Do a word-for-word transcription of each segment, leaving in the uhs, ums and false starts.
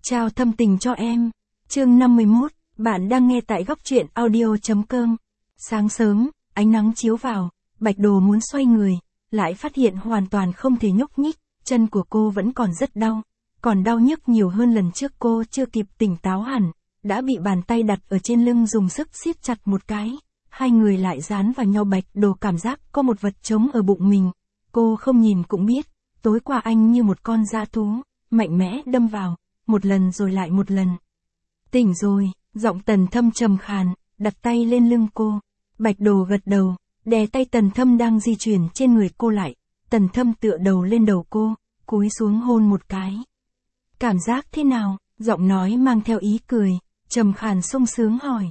Trao thâm tình cho em. Chương năm mươi mốt, bạn đang nghe tại góc truyện audio.com. Sáng sớm, ánh nắng chiếu vào, Bạch Đồ muốn xoay người, lại phát hiện hoàn toàn không thể nhúc nhích, chân của cô vẫn còn rất đau, còn đau nhức nhiều hơn lần trước cô chưa kịp tỉnh táo hẳn, đã bị bàn tay đặt ở trên lưng dùng sức siết chặt một cái, hai người lại dán vào nhau. Bạch Đồ cảm giác có một vật trống ở bụng mình, cô không nhìn cũng biết, tối qua anh như một con dã thú, mạnh mẽ đâm vào, một lần rồi lại một lần. Tỉnh rồi, giọng Tần Thâm trầm khàn, đặt tay lên lưng cô. Bạch Đồ gật đầu, đè tay Tần Thâm đang di chuyển trên người cô lại. Tần Thâm tựa đầu lên đầu cô, cúi xuống hôn một cái. Cảm giác thế nào? Giọng nói mang theo ý cười, trầm khàn sung sướng hỏi.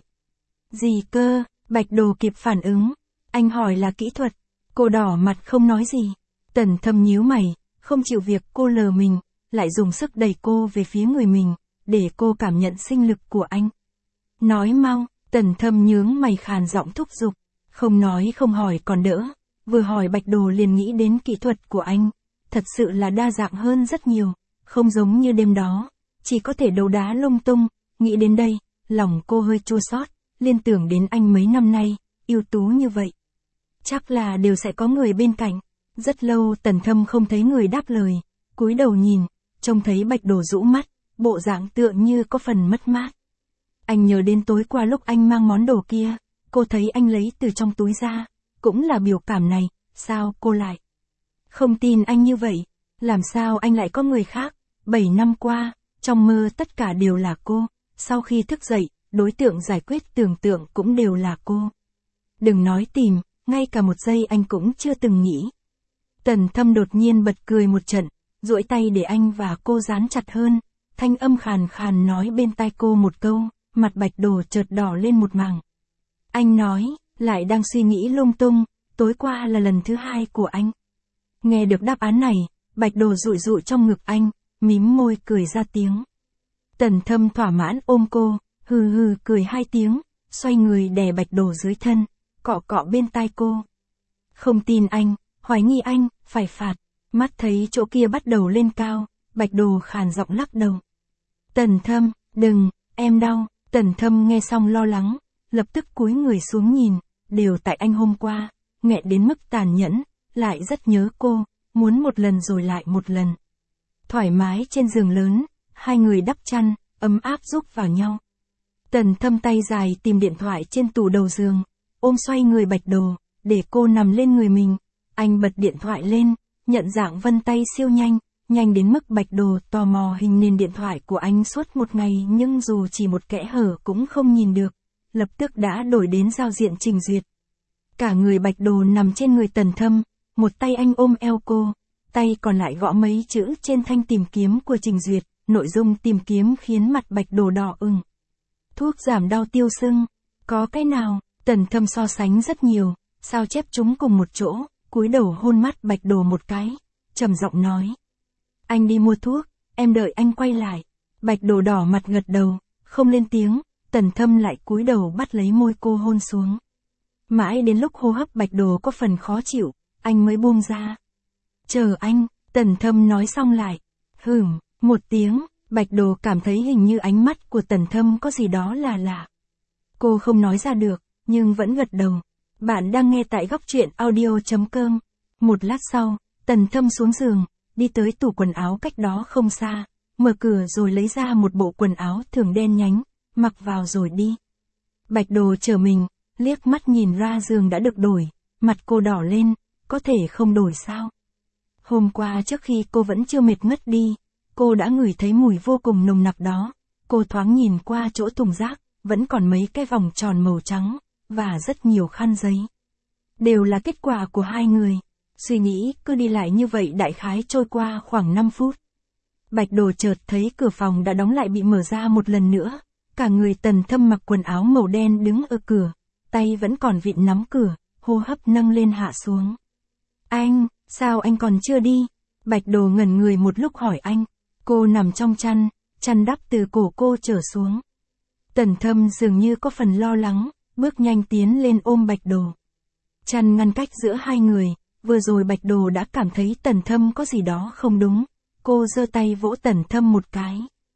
Gì cơ? Bạch Đồ kịp phản ứng. Anh hỏi là kỹ thuật. Cô đỏ mặt không nói gì. Tần Thâm nhíu mày, không chịu việc cô lờ mình, lại dùng sức đẩy cô về phía người mình, để cô cảm nhận sinh lực của anh. Nói mau, Tần Thâm nhướng mày khàn giọng thúc giục. Không nói không hỏi còn đỡ, vừa hỏi Bạch Đồ liền nghĩ đến kỹ thuật của anh, thật sự là đa dạng hơn rất nhiều, không giống như đêm đó, chỉ có thể đấu đá lung tung. Nghĩ đến đây, lòng cô hơi chua xót, liên tưởng đến anh mấy năm nay, ưu tú như vậy. Chắc là đều sẽ có người bên cạnh. Rất lâu Tần Thâm không thấy người đáp lời, cúi đầu nhìn, trông thấy Bạch Đồ rũ mắt, bộ dạng tựa như có phần mất mát. Anh nhớ đến tối qua lúc anh mang món đồ kia, cô thấy anh lấy từ trong túi ra, cũng là biểu cảm này, sao cô lại không tin anh như vậy? Làm sao anh lại có người khác? Bảy năm qua, trong mơ tất cả đều là cô, sau khi thức dậy, đối tượng giải quyết tưởng tượng cũng đều là cô. Đừng nói tìm, ngay cả một giây anh cũng chưa từng nghĩ. Tần Thâm đột nhiên bật cười một trận, duỗi tay để anh và cô dán chặt hơn, thanh âm khàn khàn nói bên tai cô một câu, mặt Bạch Đồ chợt đỏ lên một mảng. Anh nói, lại đang suy nghĩ lung tung, tối qua là lần thứ hai của anh. Nghe được đáp án này, Bạch Đồ dụi dụi trong ngực anh, mím môi cười ra tiếng. Tần Thâm thỏa mãn ôm cô, hừ hừ cười hai tiếng, xoay người đè Bạch Đồ dưới thân, cọ cọ bên tai cô. Không tin anh, hoài nghi anh, phải phạt. Mắt thấy chỗ kia bắt đầu lên cao, Bạch Đồ khàn giọng lắc đầu. Tần Thâm, đừng, em đau. Tần Thâm nghe xong lo lắng, lập tức cúi người xuống nhìn, đều tại anh hôm qua, nghẹn đến mức tàn nhẫn, lại rất nhớ cô, muốn một lần rồi lại một lần. Thoải mái trên giường lớn, hai người đắp chăn, ấm áp giúp vào nhau. Tần Thâm tay dài tìm điện thoại trên tủ đầu giường, ôm xoay người Bạch Đồ, để cô nằm lên người mình. Anh bật điện thoại lên, nhận dạng vân tay siêu nhanh, nhanh đến mức Bạch Đồ tò mò hình nền điện thoại của anh suốt một ngày, nhưng dù chỉ một kẽ hở cũng không nhìn được, lập tức đã đổi đến giao diện trình duyệt. Cả người Bạch Đồ nằm trên người Tần Thâm, một tay anh ôm eo cô, tay còn lại gõ mấy chữ trên thanh tìm kiếm của trình duyệt, nội dung tìm kiếm khiến mặt Bạch Đồ đỏ ửng. Thuốc giảm đau tiêu sưng, có cái nào? Tần Thâm so sánh rất nhiều, sao chép chúng cùng một chỗ, cúi đầu hôn mắt Bạch Đồ một cái, trầm giọng nói. Anh đi mua thuốc, em đợi anh quay lại. Bạch Đồ đỏ mặt gật đầu, không lên tiếng, Tần Thâm lại cúi đầu bắt lấy môi cô hôn xuống. Mãi đến lúc hô hấp Bạch Đồ có phần khó chịu, anh mới buông ra. Chờ anh, Tần Thâm nói xong lại. Hửm, một tiếng, Bạch Đồ cảm thấy hình như ánh mắt của Tần Thâm có gì đó là lạ. Cô không nói ra được, nhưng vẫn gật đầu. Bạn đang nghe tại góc truyện audio.com. Một lát sau, Tần Thâm xuống giường, đi tới tủ quần áo cách đó không xa, mở cửa rồi lấy ra một bộ quần áo thường đen nhánh, mặc vào rồi đi. Bạch Đồ chờ mình, liếc mắt nhìn ra giường đã được đổi, mặt cô đỏ lên, có thể không đổi sao? Hôm qua trước khi cô vẫn chưa mệt ngất đi, cô đã ngửi thấy mùi vô cùng nồng nặc đó. Cô thoáng nhìn qua chỗ thùng rác, vẫn còn mấy cái vòng tròn màu trắng, và rất nhiều khăn giấy. Đều là kết quả của hai người. Suy nghĩ cứ đi lại như vậy đại khái trôi qua khoảng năm phút. Bạch Đồ chợt thấy cửa phòng đã đóng lại bị mở ra một lần nữa. Cả người Tần Thâm mặc quần áo màu đen đứng ở cửa, tay vẫn còn vịn nắm cửa, hô hấp nâng lên hạ xuống. Anh, sao anh còn chưa đi? Bạch Đồ ngẩn người một lúc hỏi anh. Cô nằm trong chăn, chăn đắp từ cổ cô trở xuống. Tần Thâm dường như có phần lo lắng, bước nhanh tiến lên ôm Bạch Đồ. Chăn ngăn cách giữa hai người, vừa rồi Bạch Đồ đã cảm thấy Tần Thâm có gì đó không đúng. Cô giơ tay vỗ Tần Thâm một cái.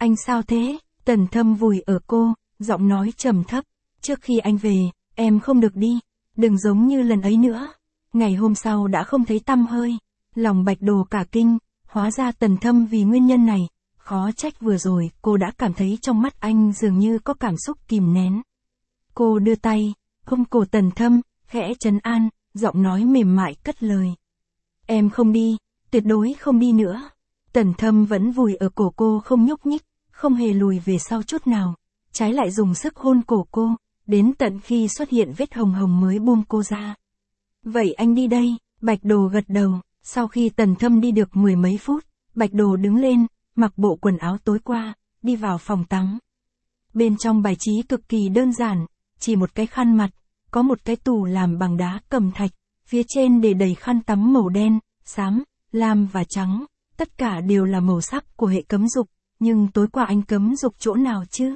Anh sao thế? Tần Thâm vùi ở cô, giọng nói trầm thấp. Trước khi anh về, em không được đi. Đừng giống như lần ấy nữa. Ngày hôm sau đã không thấy tăm hơi. Lòng Bạch Đồ cả kinh, hóa ra Tần Thâm vì nguyên nhân này. Khó trách vừa rồi cô đã cảm thấy trong mắt anh dường như có cảm xúc kìm nén. Cô đưa tay, ôm cổ Tần Thâm, khẽ trấn an, giọng nói mềm mại cất lời. Em không đi, tuyệt đối không đi nữa. Tần Thâm vẫn vùi ở cổ cô không nhúc nhích, không hề lùi về sau chút nào. Trái lại dùng sức hôn cổ cô, đến tận khi xuất hiện vết hồng hồng mới buông cô ra. Vậy anh đi đây, Bạch Đồ gật đầu. Sau khi Tần Thâm đi được mười mấy phút, Bạch Đồ đứng lên, mặc bộ quần áo tối qua, đi vào phòng tắm. Bên trong bài trí cực kỳ đơn giản, chỉ một cái khăn mặt, có một cái tủ làm bằng đá cẩm thạch, phía trên để đầy khăn tắm màu đen, xám, lam và trắng, tất cả đều là màu sắc của hệ cấm dục, nhưng tối qua anh cấm dục chỗ nào chứ?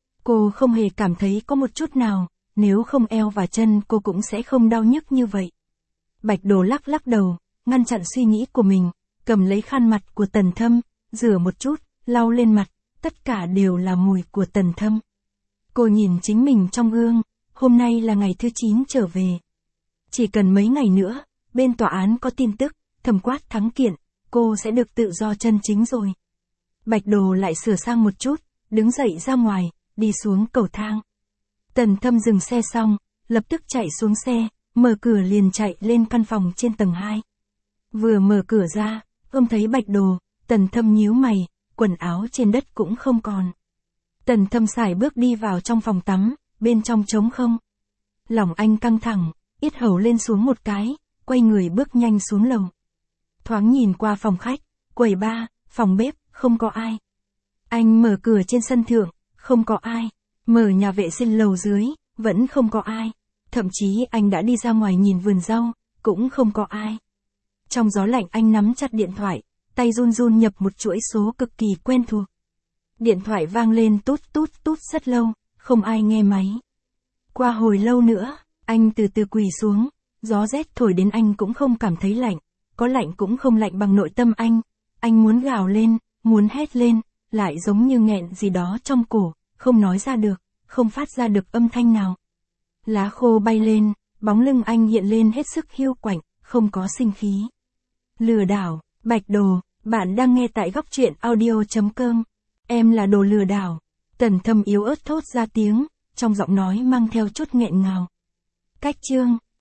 Cô không hề cảm thấy có một chút nào, nếu không eo và chân cô cũng sẽ không đau nhức như vậy. Bạch Đồ lắc lắc đầu, ngăn chặn suy nghĩ của mình, cầm lấy khăn mặt của Tần Thâm, rửa một chút, lau lên mặt, tất cả đều là mùi của Tần Thâm. Cô nhìn chính mình trong gương, hôm nay là ngày thứ chín trở về. Chỉ cần mấy ngày nữa, bên tòa án có tin tức, thẩm quát thắng kiện, cô sẽ được tự do chân chính rồi. Bạch Đồ lại sửa sang một chút, đứng dậy ra ngoài, đi xuống cầu thang. Tần Thâm dừng xe xong, lập tức chạy xuống xe, mở cửa liền chạy lên căn phòng trên tầng hai. Vừa mở cửa ra, ôm thấy Bạch Đồ, Tần Thâm nhíu mày, quần áo trên đất cũng không còn. Tần Thâm sải bước đi vào trong phòng tắm, bên trong trống không. Lòng anh căng thẳng, yết hầu lên xuống một cái, quay người bước nhanh xuống lầu. Thoáng nhìn qua phòng khách, quầy bar, phòng bếp, không có ai. Anh mở cửa trên sân thượng, không có ai. Mở nhà vệ sinh lầu dưới, vẫn không có ai. Thậm chí anh đã đi ra ngoài nhìn vườn rau, cũng không có ai. Trong gió lạnh anh nắm chặt điện thoại, tay run run nhập một chuỗi số cực kỳ quen thuộc. Điện thoại vang lên tút tút tút rất lâu, không ai nghe máy. Qua hồi lâu nữa, anh từ từ quỳ xuống, gió rét thổi đến anh cũng không cảm thấy lạnh, có lạnh cũng không lạnh bằng nội tâm anh. Anh muốn gào lên, muốn hét lên, lại giống như nghẹn gì đó trong cổ, không nói ra được, không phát ra được âm thanh nào. Lá khô bay lên, bóng lưng anh hiện lên hết sức hiu quạnh, không có sinh khí. Lừa đảo, Bạch Đồ, bạn đang nghe tại góc truyện audio chấm com. Em là đồ lừa đảo. Tần Thâm yếu ớt thốt ra tiếng, trong giọng nói mang theo chút nghẹn ngào. Cách chương